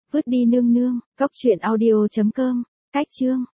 Vứt đi nương nương. Cốc truyện audio.com. Cách chương.